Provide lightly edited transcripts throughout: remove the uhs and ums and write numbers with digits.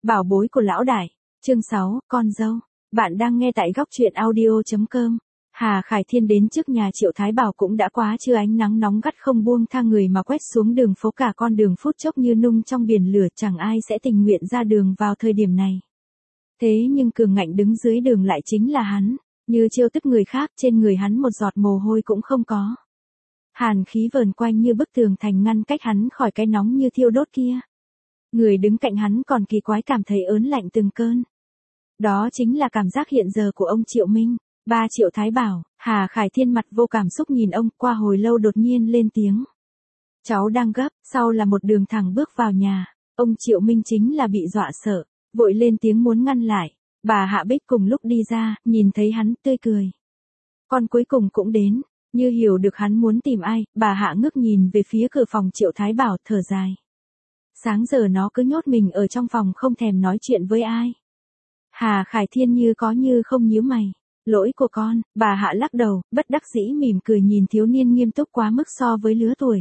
Bảo bối của lão đại. Chương 6, con dâu. Bạn đang nghe tại góc truyện audio.com. Hà Khải Thiên đến trước nhà Triệu Thái Bảo cũng đã quá trưa, ánh nắng nóng gắt không buông tha người mà quét xuống đường phố, cả con đường phút chốc như nung trong biển lửa, chẳng ai sẽ tình nguyện ra đường vào thời điểm này. Thế nhưng cường ngạnh đứng dưới đường lại chính là hắn, như trêu tức người khác, trên người hắn một giọt mồ hôi cũng không có. Hàn khí vờn quanh như bức tường thành ngăn cách hắn khỏi cái nóng như thiêu đốt kia. Người đứng cạnh hắn còn kỳ quái cảm thấy ớn lạnh từng cơn. Đó chính là cảm giác hiện giờ của ông Triệu Minh, ba Triệu Thái Bảo. Hà Khải Thiên mặt vô cảm xúc nhìn ông, qua hồi lâu đột nhiên lên tiếng. Cháu đang gấp, sau là một đường thẳng bước vào nhà. Ông Triệu Minh chính là bị dọa sợ, vội lên tiếng muốn ngăn lại. Bà Hạ Bích cùng lúc đi ra, nhìn thấy hắn tươi cười. Con cuối cùng cũng đến, như hiểu được hắn muốn tìm ai, bà Hạ ngước nhìn về phía cửa phòng Triệu Thái Bảo, thở dài. Sáng giờ nó cứ nhốt mình ở trong phòng không thèm nói chuyện với ai. Hà Khải Thiên như có như không nhíu mày. Lỗi của con, bà Hạ lắc đầu, bất đắc dĩ mỉm cười nhìn thiếu niên nghiêm túc quá mức so với lứa tuổi.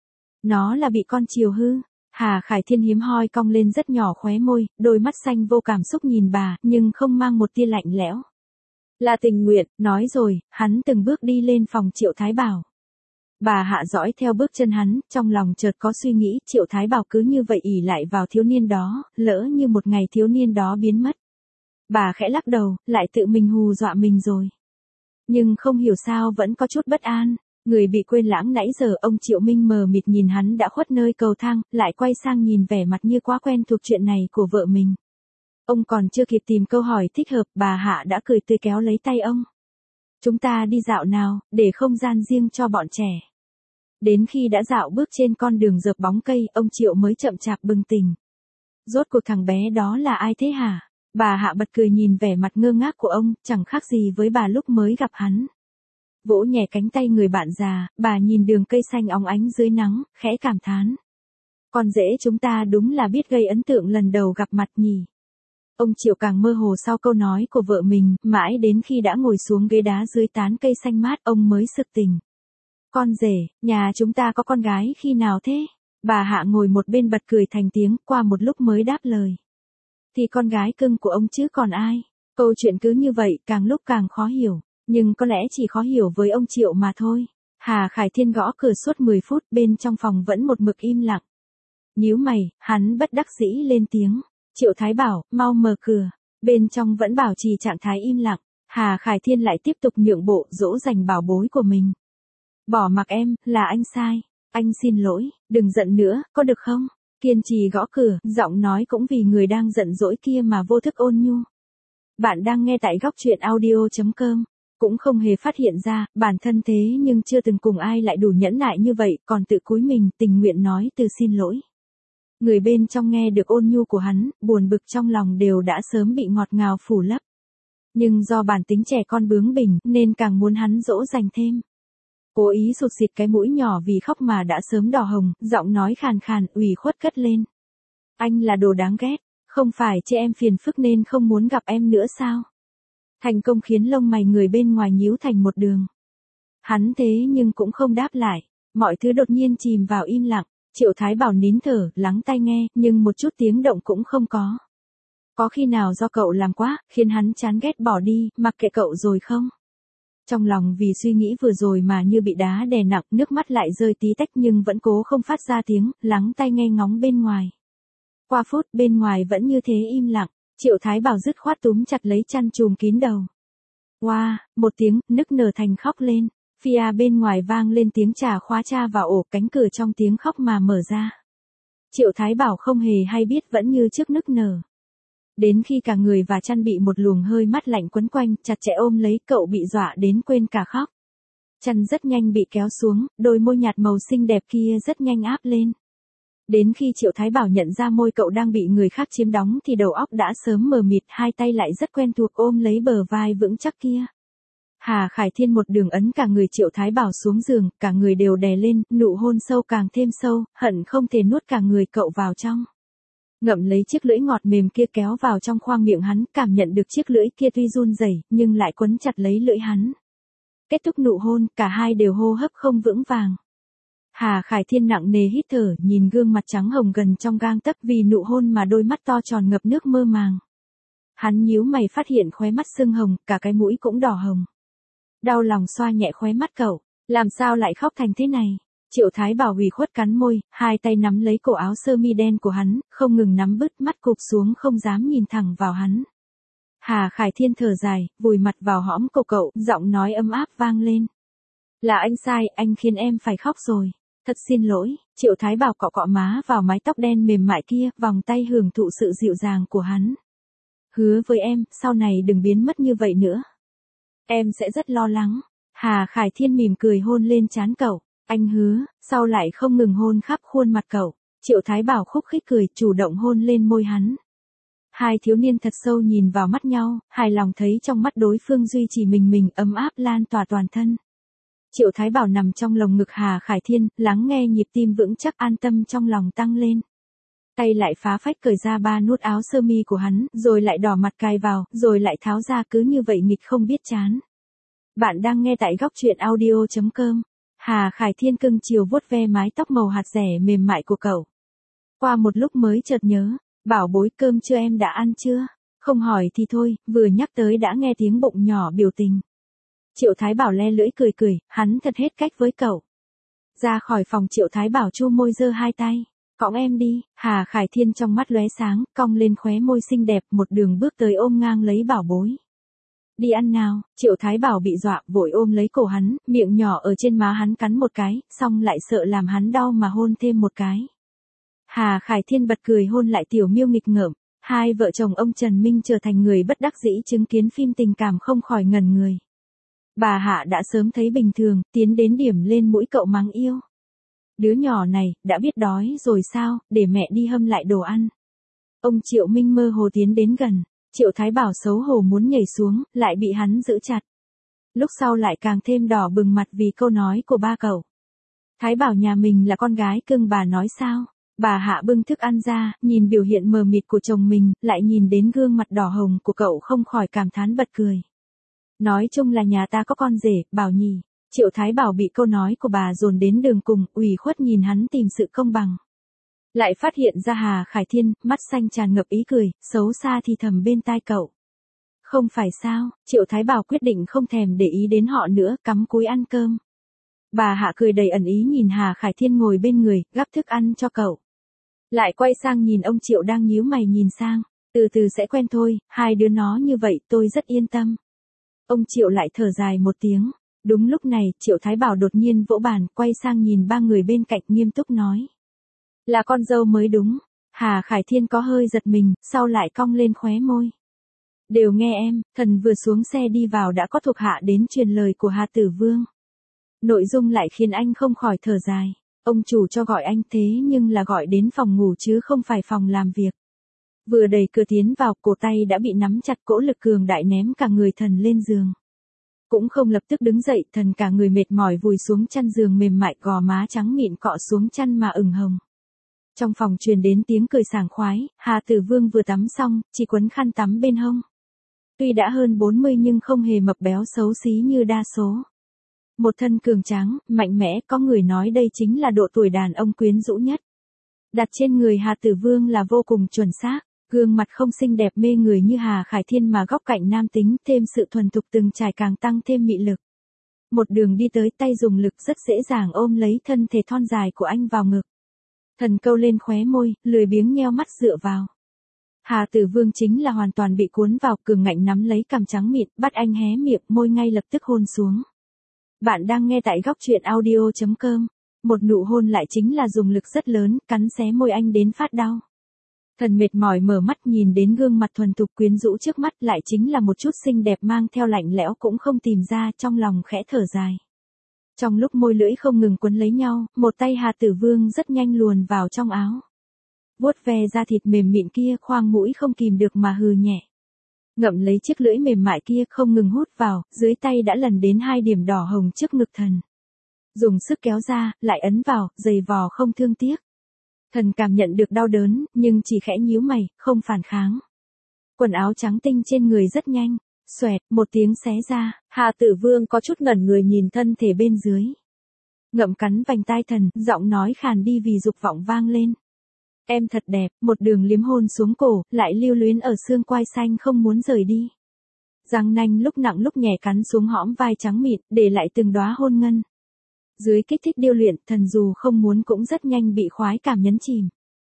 Nó là bị con chiều hư. Hà Khải Thiên hiếm hoi cong lên rất nhỏ khóe môi, đôi mắt xanh vô cảm xúc nhìn bà, nhưng không mang một tia lạnh lẽo. Là tình nguyện, nói rồi, hắn từng bước đi lên phòng Triệu Thái Bảo. Bà Hạ dõi theo bước chân hắn, trong lòng chợt có suy nghĩ, Triệu Thái Bảo cứ như vậy ỷ lại vào thiếu niên đó, lỡ như một ngày thiếu niên đó biến mất. Bà khẽ lắc đầu, lại tự mình hù dọa mình rồi. Nhưng không hiểu sao vẫn có chút bất an, người bị quên lãng nãy giờ. Ông Triệu Minh mờ mịt nhìn hắn đã khuất nơi cầu thang, lại quay sang nhìn vẻ mặt như quá quen thuộc chuyện này của vợ mình. Ông còn chưa kịp tìm câu hỏi thích hợp, bà Hạ đã cười tươi kéo lấy tay ông. Chúng ta đi dạo nào, để không gian riêng cho bọn trẻ. Đến khi đã dạo bước trên con đường rợp bóng cây, ông Triệu mới chậm chạp bừng tỉnh. Rốt cuộc thằng bé đó là ai thế hả? Bà Hạ bật cười nhìn vẻ mặt ngơ ngác của ông, chẳng khác gì với bà lúc mới gặp hắn. Vỗ nhẹ cánh tay người bạn già, bà nhìn đường cây xanh óng ánh dưới nắng, khẽ cảm thán. Con rể chúng ta đúng là biết gây ấn tượng lần đầu gặp mặt nhỉ. Ông Triệu càng mơ hồ sau câu nói của vợ mình, mãi đến khi đã ngồi xuống ghế đá dưới tán cây xanh mát, ông mới sực tỉnh. Con rể, nhà chúng ta có con gái khi nào thế? Bà Hạ ngồi một bên bật cười thành tiếng, qua một lúc mới đáp lời. Thì con gái cưng của ông chứ còn ai. Câu chuyện cứ như vậy, càng lúc càng khó hiểu. Nhưng có lẽ chỉ khó hiểu với ông Triệu mà thôi. Hà Khải Thiên gõ cửa suốt 10 phút, bên trong phòng vẫn một mực im lặng. Nhíu mày, hắn bất đắc dĩ lên tiếng. Triệu Thái Bảo, mau mở cửa. Bên trong vẫn bảo trì trạng thái im lặng. Hà Khải Thiên lại tiếp tục nhượng bộ, dỗ dành bảo bối của mình. Bỏ mặc em, là anh sai. Anh xin lỗi, đừng giận nữa, có được không? Kiên trì gõ cửa, giọng nói cũng vì người đang giận dỗi kia mà vô thức ôn nhu. Bạn đang nghe tại góc truyện audio.com. Cũng không hề phát hiện ra, bản thân thế nhưng chưa từng cùng ai lại đủ nhẫn nại như vậy, còn tự cúi mình, tình nguyện nói từ xin lỗi. Người bên trong nghe được ôn nhu của hắn, buồn bực trong lòng đều đã sớm bị ngọt ngào phủ lấp. Nhưng do bản tính trẻ con bướng bỉnh, nên càng muốn hắn dỗ dành thêm. Cố ý sụt xịt cái mũi nhỏ vì khóc mà đã sớm đỏ hồng, giọng nói khàn khàn, ủy khuất cất lên. Anh là đồ đáng ghét, không phải chê em phiền phức nên không muốn gặp em nữa sao? Thành công khiến lông mày người bên ngoài nhíu thành một đường. Hắn thế nhưng cũng không đáp lại, mọi thứ đột nhiên chìm vào im lặng. Triệu Thái Bảo nín thở, lắng tai nghe, nhưng một chút tiếng động cũng không có. Có khi nào do cậu làm quá, khiến hắn chán ghét bỏ đi, mặc kệ cậu rồi không? Trong lòng vì suy nghĩ vừa rồi mà như bị đá đè nặng, nước mắt lại rơi tí tách nhưng vẫn cố không phát ra tiếng, lắng tai nghe ngóng bên ngoài. Qua phút, bên ngoài vẫn như thế im lặng, Triệu Thái Bảo dứt khoát túm chặt lấy chăn trùm kín đầu. Wow, một tiếng, nức nở thành khóc lên. Phía bên ngoài vang lên tiếng trà khóa cha vào ổ, cánh cửa trong tiếng khóc mà mở ra. Triệu Thái Bảo không hề hay biết vẫn như trước nức nở. Đến khi cả người và chăn bị một luồng hơi mát lạnh quấn quanh, chặt chẽ ôm lấy, cậu bị dọa đến quên cả khóc. Chăn rất nhanh bị kéo xuống, đôi môi nhạt màu xinh đẹp kia rất nhanh áp lên. Đến khi Triệu Thái Bảo nhận ra môi cậu đang bị người khác chiếm đóng thì đầu óc đã sớm mờ mịt, hai tay lại rất quen thuộc ôm lấy bờ vai vững chắc kia. Hà Khải Thiên một đường ấn cả người Triệu Thái Bảo xuống giường, cả người đều đè lên, nụ hôn sâu càng thêm sâu, hận không thể nuốt cả người cậu vào trong. Ngậm lấy chiếc lưỡi ngọt mềm kia kéo vào trong khoang miệng hắn, cảm nhận được chiếc lưỡi kia tuy run rẩy, nhưng lại quấn chặt lấy lưỡi hắn. Kết thúc nụ hôn, cả hai đều hô hấp không vững vàng. Hà Khải Thiên nặng nề hít thở, nhìn gương mặt trắng hồng gần trong gang tấc vì nụ hôn mà đôi mắt to tròn ngập nước mơ màng. Hắn nhíu mày phát hiện khóe mắt sưng hồng, cả cái mũi cũng đỏ hồng. Đau lòng xoa nhẹ khóe mắt cậu, làm sao lại khóc thành thế này? Triệu Thái Bảo ủy khuất cắn môi, hai tay nắm lấy cổ áo sơ mi đen của hắn, không ngừng nắm bứt, mắt cụp xuống không dám nhìn thẳng vào hắn. Hà Khải Thiên thở dài, vùi mặt vào hõm cổ cậu, giọng nói ấm áp vang lên. Là anh sai, anh khiến em phải khóc rồi. Thật xin lỗi. Triệu Thái Bảo cọ cọ má vào mái tóc đen mềm mại kia, vòng tay hưởng thụ sự dịu dàng của hắn. Hứa với em, sau này đừng biến mất như vậy nữa. Em sẽ rất lo lắng. Hà Khải Thiên mỉm cười hôn lên trán cậu. Anh hứa, sau lại không ngừng hôn khắp khuôn mặt cậu. Triệu Thái Bảo khúc khích cười, chủ động hôn lên môi hắn. Hai thiếu niên thật sâu nhìn vào mắt nhau, hài lòng thấy trong mắt đối phương duy trì mình ấm áp lan tỏa toàn thân. Triệu Thái Bảo nằm trong lồng ngực Hà Khải Thiên, lắng nghe nhịp tim vững chắc an tâm trong lòng tăng lên. Tay lại phá phách cởi ra 3 nút áo sơ mi của hắn, rồi lại đỏ mặt cài vào, rồi lại tháo ra cứ như vậy nghịch không biết chán. Bạn đang nghe tại góc truyện audio.com. Hà Khải Thiên cưng chiều vuốt ve mái tóc màu hạt rẻ mềm mại của cậu. Qua một lúc mới chợt nhớ, bảo bối cơm chưa em đã ăn chưa? Không hỏi thì thôi, vừa nhắc tới đã nghe tiếng bụng nhỏ biểu tình. Triệu Thái Bảo le lưỡi cười, hắn thật hết cách với cậu. Ra khỏi phòng Triệu Thái Bảo chu môi giơ hai tay. Cõng em đi. Hà Khải Thiên trong mắt lóe sáng, cong lên khóe môi xinh đẹp, một đường bước tới ôm ngang lấy bảo bối. Đi ăn nào. Triệu Thái Bảo bị dọa, vội ôm lấy cổ hắn, miệng nhỏ ở trên má hắn cắn một cái, xong lại sợ làm hắn đau mà hôn thêm một cái. Hà Khải Thiên bật cười hôn lại tiểu miêu nghịch ngợm. Hai vợ chồng ông Trần Minh trở thành người bất đắc dĩ chứng kiến phim tình cảm không khỏi ngẩn người. Bà Hạ đã sớm thấy bình thường, tiến đến điểm lên mũi cậu mắng yêu. Đứa nhỏ này, đã biết đói rồi sao, để mẹ đi hâm lại đồ ăn. Ông Triệu Minh mơ hồ tiến đến gần, Triệu Thái Bảo xấu hổ muốn nhảy xuống, lại bị hắn giữ chặt. Lúc sau lại càng thêm đỏ bừng mặt vì câu nói của ba cậu. Thái Bảo nhà mình là con gái cưng bà nói sao? Bà Hạ bưng thức ăn ra, nhìn biểu hiện mờ mịt của chồng mình, lại nhìn đến gương mặt đỏ hồng của cậu không khỏi cảm thán bật cười. Nói chung là nhà ta có con rể, Bảo nhỉ. Triệu Thái Bảo bị câu nói của bà dồn đến đường cùng, ủy khuất nhìn hắn tìm sự công bằng. Lại phát hiện ra Hà Khải Thiên, mắt xanh tràn ngập ý cười, xấu xa thì thầm bên tai cậu. Không phải sao, Triệu Thái Bảo quyết định không thèm để ý đến họ nữa, cắm cúi ăn cơm. Bà Hạ cười đầy ẩn ý nhìn Hà Khải Thiên ngồi bên người, gắp thức ăn cho cậu. Lại quay sang nhìn ông Triệu đang nhíu mày nhìn sang, từ từ sẽ quen thôi, hai đứa nó như vậy tôi rất yên tâm. Ông Triệu lại thở dài một tiếng. Đúng lúc này, Triệu Thái Bảo đột nhiên vỗ bàn, quay sang nhìn ba người bên cạnh nghiêm túc nói. Là con dâu mới đúng. Hà Khải Thiên có hơi giật mình, sau lại cong lên khóe môi. Đều nghe em, thần vừa xuống xe đi vào đã có thuộc hạ đến truyền lời của Hà Tử Vương. Nội dung lại khiến anh không khỏi thở dài. Ông chủ cho gọi anh thế nhưng là gọi đến phòng ngủ chứ không phải phòng làm việc. Vừa đẩy cửa tiến vào, cổ tay đã bị nắm chặt, cỗ lực cường đại ném cả người thần lên giường. Cũng không lập tức đứng dậy, thần cả người mệt mỏi vùi xuống chăn giường mềm mại, gò má trắng mịn cọ xuống chăn mà ửng hồng. Trong phòng truyền đến tiếng cười sảng khoái, Hà Tử Vương vừa tắm xong, chỉ quấn khăn tắm bên hông. Tuy đã hơn 40 nhưng không hề mập béo xấu xí như đa số. Một thân cường tráng, mạnh mẽ, có người nói đây chính là độ tuổi đàn ông quyến rũ nhất. Đặt trên người Hà Tử Vương là vô cùng chuẩn xác. Gương mặt không xinh đẹp mê người như Hà Khải Thiên mà góc cạnh nam tính, thêm sự thuần thục từng trải càng tăng thêm mị lực. Một đường đi tới, tay dùng lực rất dễ dàng ôm lấy thân thể thon dài của anh vào ngực. Thần câu lên khóe môi, lười biếng nheo mắt dựa vào. Hà Tử Vương chính là hoàn toàn bị cuốn vào, cường ngạnh nắm lấy cằm trắng mịn, bắt anh hé miệng, môi ngay lập tức hôn xuống. Bạn đang nghe tại góc truyện audio.com. Một nụ hôn lại chính là dùng lực rất lớn, cắn xé môi anh đến phát đau. Thần mệt mỏi mở mắt nhìn đến gương mặt thuần thục quyến rũ trước mắt, lại chính là một chút xinh đẹp mang theo lạnh lẽo cũng không tìm ra, trong lòng khẽ thở dài. Trong lúc môi lưỡi không ngừng quấn lấy nhau, một tay Hà Tử Vương rất nhanh luồn vào trong áo. Vuốt ve da thịt mềm mịn kia, khoang mũi không kìm được mà hừ nhẹ. Ngậm lấy chiếc lưỡi mềm mại kia không ngừng hút vào, dưới tay đã lần đến 2 điểm đỏ hồng trước ngực thần. Dùng sức kéo ra, lại ấn vào, giày vò không thương tiếc. Thần cảm nhận được đau đớn, nhưng chỉ khẽ nhíu mày, không phản kháng. Quần áo trắng tinh trên người rất nhanh, xoẹt, một tiếng xé ra, Hà Tử Vương có chút ngẩn người nhìn thân thể bên dưới. Ngậm cắn vành tai thần, giọng nói khàn đi vì dục vọng vang lên. Em thật đẹp, một đường liếm hôn xuống cổ, lại lưu luyến ở xương quai xanh không muốn rời đi. Răng nanh lúc nặng lúc nhẹ cắn xuống hõm vai trắng mịn, để lại từng đóa hôn ngân. Dưới kích thích điêu luyện, thần dù không muốn cũng rất nhanh bị khoái cảm nhấn chìm.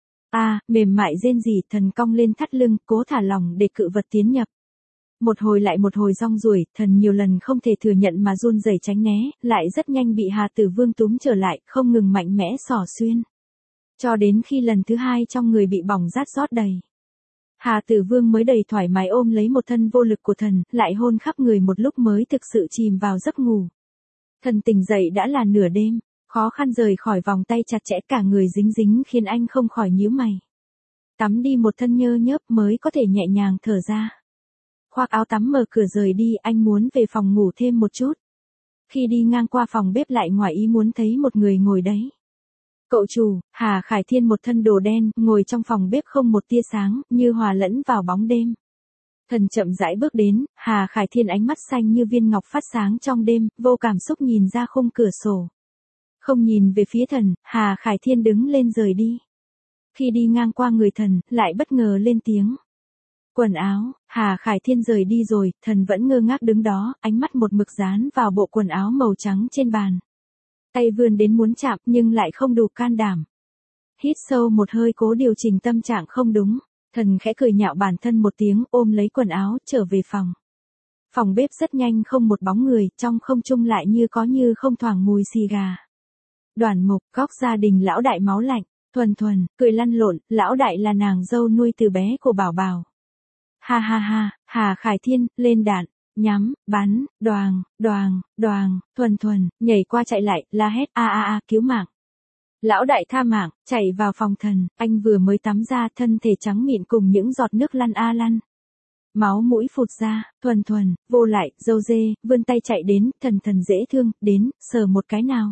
Mềm mại rên rỉ, thần cong lên thắt lưng, cố thả lỏng để cự vật tiến nhập. Một hồi lại một hồi rong ruổi, thần nhiều lần không thể thừa nhận mà run rẩy tránh né, lại rất nhanh bị Hà Tử Vương túm trở lại, không ngừng mạnh mẽ xỏ xuyên. Cho đến khi lần thứ hai trong người bị bỏng rát rót đầy. Hà Tử Vương mới đầy thoải mái ôm lấy một thân vô lực của thần, lại hôn khắp người một lúc mới thực sự chìm vào giấc ngủ. Thần tỉnh dậy đã là nửa đêm, khó khăn rời khỏi vòng tay chặt chẽ cả người dính dính khiến anh không khỏi nhíu mày. Tắm đi một thân nhơ nhớp mới có thể nhẹ nhàng thở ra. Khoác áo tắm mở cửa rời đi, anh muốn về phòng ngủ thêm một chút. Khi đi ngang qua phòng bếp lại ngoài ý muốn thấy một người ngồi đấy. Cậu chủ, Hà Khải Thiên một thân đồ đen, ngồi trong phòng bếp không một tia sáng, như hòa lẫn vào bóng đêm. Thần chậm rãi bước đến, Hà Khải Thiên ánh mắt xanh như viên ngọc phát sáng trong đêm, vô cảm xúc nhìn ra khung cửa sổ. Không nhìn về phía thần, Hà Khải Thiên đứng lên rời đi. Khi đi ngang qua người thần, lại bất ngờ lên tiếng. Quần áo, Hà Khải Thiên rời đi rồi, thần vẫn ngơ ngác đứng đó, ánh mắt một mực dán vào bộ quần áo màu trắng trên bàn. Tay vươn đến muốn chạm nhưng lại không đủ can đảm. Hít sâu một hơi cố điều chỉnh tâm trạng không đúng, thần khẽ cười nhạo bản thân một tiếng ôm lấy quần áo trở về phòng. Phòng bếp rất nhanh không một bóng người, trong không trung lại như có như không thoảng mùi xì gà. Đoàn Mục, góc gia đình lão đại máu lạnh, Thuần Thuần, cười lăn lộn, lão đại là nàng dâu nuôi từ bé của Bảo Bảo. Ha ha ha, Hà Khải Thiên, lên đạn, nhắm, bắn, đoàng, đoàng, đoàng, Thuần Thuần, nhảy qua chạy lại, la hét cứu mạng. Lão đại tha mạng, chạy vào phòng thần, anh vừa mới tắm ra, thân thể trắng mịn cùng những giọt nước lăn lăn. Máu mũi phụt ra, Thuần Thuần, vô lại, dâu dê, vươn tay chạy đến, thần dễ thương, đến, sờ một cái nào.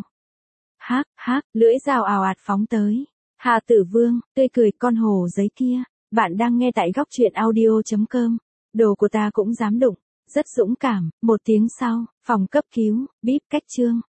Hác, lưỡi dao ào ạt phóng tới. Hà Tử Vương, tươi cười con hổ giấy kia. Bạn đang nghe tại góc truyện audio.com. Đồ của ta cũng dám đụng. Rất dũng cảm. Một tiếng sau, phòng cấp cứu, bíp cách chương.